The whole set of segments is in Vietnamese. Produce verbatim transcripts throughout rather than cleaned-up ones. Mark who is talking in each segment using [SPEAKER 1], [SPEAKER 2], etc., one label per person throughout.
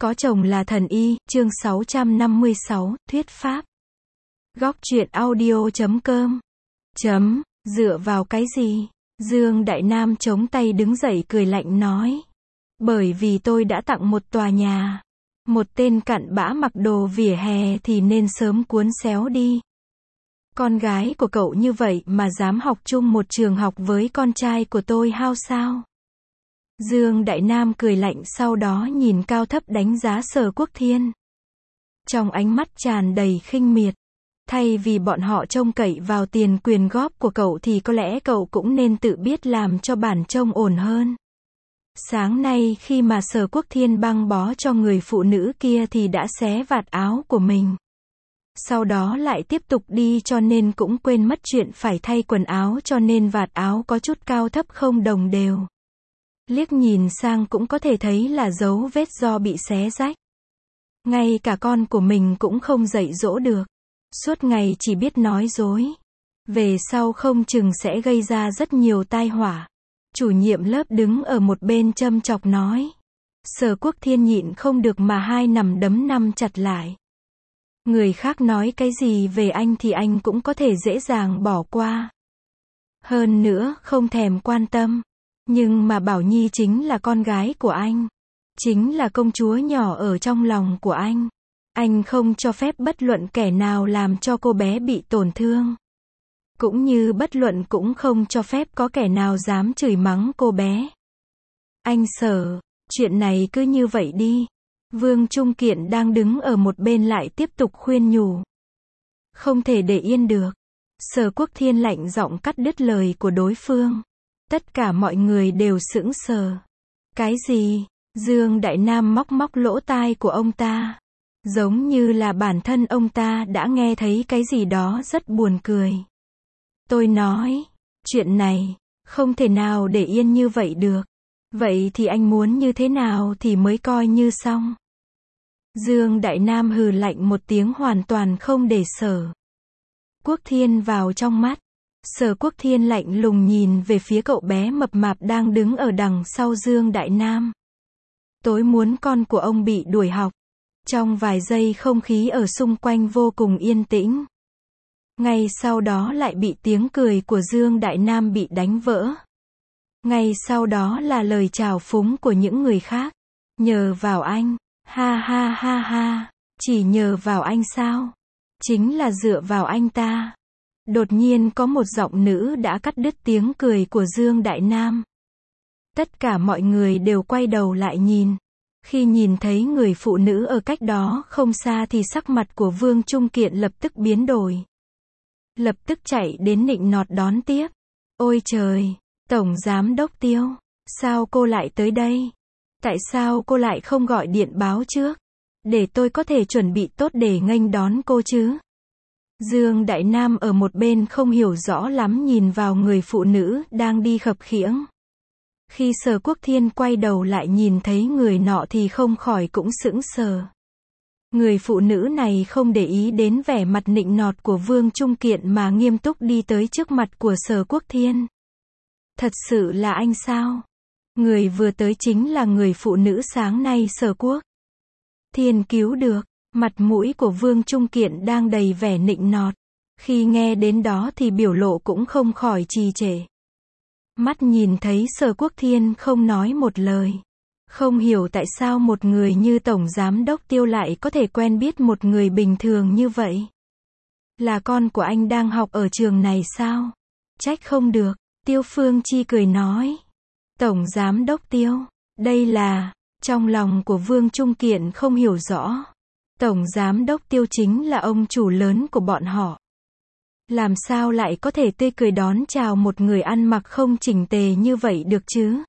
[SPEAKER 1] Có chồng là thần y, chương sáu trăm năm mươi sáu, thuyết pháp. Góc truyện audio chấm com. Chấm, dựa vào cái gì? Dương Đại Nam chống tay đứng dậy cười lạnh nói. Bởi vì tôi đã tặng một tòa nhà. Một tên cặn bã mặc đồ vỉa hè thì nên sớm cuốn xéo đi. Con gái của cậu như vậy mà dám học chung một trường học với con trai của tôi hao sao? Dương Đại Nam cười lạnh sau đó nhìn cao thấp đánh giá Sở Quốc Thiên. Trong ánh mắt tràn đầy khinh miệt. Thay vì bọn họ trông cậy vào tiền quyền góp của cậu thì có lẽ cậu cũng nên tự biết làm cho bản trông ổn hơn. Sáng nay khi mà Sở Quốc Thiên băng bó cho người phụ nữ kia thì đã xé vạt áo của mình. Sau đó lại tiếp tục đi cho nên cũng quên mất chuyện phải thay quần áo cho nên vạt áo có chút cao thấp không đồng đều. Liếc nhìn sang cũng có thể thấy là dấu vết do bị xé rách. Ngay cả con của mình cũng không dạy dỗ được. Suốt ngày chỉ biết nói dối. Về sau không chừng sẽ gây ra rất nhiều tai họa. Chủ nhiệm lớp đứng ở một bên châm chọc nói. Sở Quốc Thiên nhịn không được mà hai nắm đấm nắm chặt lại. Người khác nói cái gì về anh thì anh cũng có thể dễ dàng bỏ qua. Hơn nữa không thèm quan tâm. Nhưng mà Bảo Nhi chính là con gái của anh. Chính là công chúa nhỏ ở trong lòng của anh. Anh không cho phép bất luận kẻ nào làm cho cô bé bị tổn thương. Cũng như bất luận cũng không cho phép có kẻ nào dám chửi mắng cô bé. Anh Sở, chuyện này cứ như vậy đi. Vương Trung Kiện đang đứng ở một bên lại tiếp tục khuyên nhủ. Không thể để yên được. Sở Quốc Thiên lạnh giọng cắt đứt lời của đối phương. Tất cả mọi người đều sững sờ. Cái gì? Dương Đại Nam móc móc lỗ tai của ông ta. Giống như là bản thân ông ta đã nghe thấy cái gì đó rất buồn cười. Tôi nói, chuyện này, không thể nào để yên như vậy được. Vậy thì anh muốn như thế nào thì mới coi như xong. Dương Đại Nam hừ lạnh một tiếng hoàn toàn không để Sở Quốc Thiên vào trong mắt. Sở Quốc Thiên lạnh lùng nhìn về phía cậu bé mập mạp đang đứng ở đằng sau Dương Đại Nam. Tối muốn con của ông bị đuổi học. Trong vài giây không khí ở xung quanh vô cùng yên tĩnh. Ngay sau đó lại bị tiếng cười của Dương Đại Nam bị đánh vỡ. Ngay sau đó là lời chào phúng của những người khác. Nhờ vào anh. Ha ha ha ha. Chỉ nhờ vào anh sao? Chính là dựa vào anh ta. Đột nhiên có một giọng nữ đã cắt đứt tiếng cười của Dương Đại Nam. Tất cả mọi người đều quay đầu lại nhìn. Khi nhìn thấy người phụ nữ ở cách đó không xa thì sắc mặt của Vương Trung Kiện lập tức biến đổi. Lập tức chạy đến nịnh nọt đón tiếp. Ôi trời, Tổng Giám Đốc Tiêu, sao cô lại tới đây? Tại sao cô lại không gọi điện báo trước? Để tôi có thể chuẩn bị tốt để nghênh đón cô chứ? Dương Đại Nam ở một bên không hiểu rõ lắm nhìn vào người phụ nữ đang đi khập khiễng. Khi Sở Quốc Thiên quay đầu lại nhìn thấy người nọ thì không khỏi cũng sững sờ. Người phụ nữ này không để ý đến vẻ mặt nịnh nọt của Vương Trung Kiện mà nghiêm túc đi tới trước mặt của Sở Quốc Thiên. Thật sự là anh sao? Người vừa tới chính là người phụ nữ sáng nay Sở Quốc Thiên cứu được. Mặt mũi của Vương Trung Kiện đang đầy vẻ nịnh nọt. Khi nghe đến đó thì biểu lộ cũng không khỏi trì trệ. Mắt nhìn thấy Sở Quốc Thiên không nói một lời. Không hiểu tại sao một người như Tổng Giám Đốc Tiêu lại có thể quen biết một người bình thường như vậy. Là con của anh đang học ở trường này sao? Trách không được. Tiêu Phương Chi cười nói. Tổng Giám Đốc Tiêu, đây là... Trong lòng của Vương Trung Kiện không hiểu rõ. Tổng Giám Đốc Tiêu chính là ông chủ lớn của bọn họ. Làm sao lại có thể tươi cười đón chào một người ăn mặc không chỉnh tề như vậy được chứ?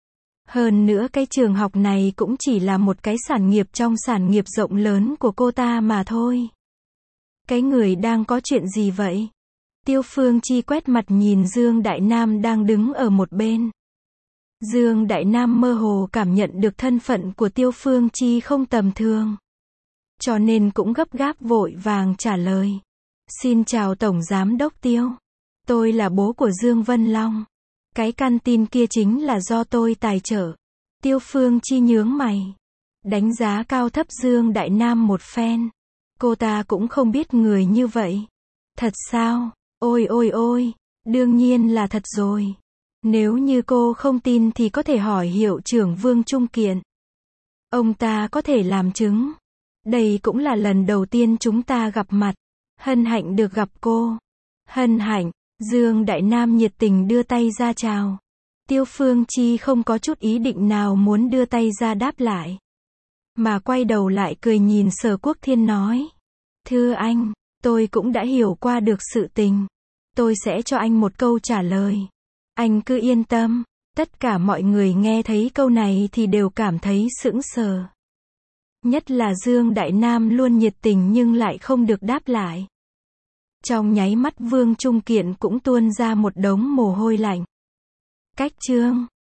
[SPEAKER 1] Hơn nữa cái trường học này cũng chỉ là một cái sản nghiệp trong sản nghiệp rộng lớn của cô ta mà thôi. Cái người đang có chuyện gì vậy? Tiêu Phương Chi quét mặt nhìn Dương Đại Nam đang đứng ở một bên. Dương Đại Nam mơ hồ cảm nhận được thân phận của Tiêu Phương Chi không tầm thường. Cho nên cũng gấp gáp vội vàng trả lời. Xin chào Tổng Giám Đốc Tiêu. Tôi là bố của Dương Vân Long. Cái căn tin kia chính là do tôi tài trợ. Tiêu Phương Chi nhướng mày. Đánh giá cao thấp Dương Đại Nam một phen. Cô ta cũng không biết người như vậy. Thật sao? Ôi ôi ôi, đương nhiên là thật rồi. Nếu như cô không tin thì có thể hỏi hiệu trưởng Vương Trung Kiện. Ông ta có thể làm chứng. Đây cũng là lần đầu tiên chúng ta gặp mặt. Hân hạnh được gặp cô. Hân hạnh. Dương Đại Nam nhiệt tình đưa tay ra chào. Tiêu Phương Chi không có chút ý định nào muốn đưa tay ra đáp lại. Mà quay đầu lại cười nhìn Sở Quốc Thiên nói. Thưa anh, tôi cũng đã hiểu qua được sự tình. Tôi sẽ cho anh một câu trả lời. Anh cứ yên tâm. Tất cả mọi người nghe thấy câu này thì đều cảm thấy sững sờ. Nhất là Dương Đại Nam luôn nhiệt tình nhưng lại không được đáp lại. Trong nháy mắt Vương Trung Kiện cũng tuôn ra một đống mồ hôi lạnh. Cách chương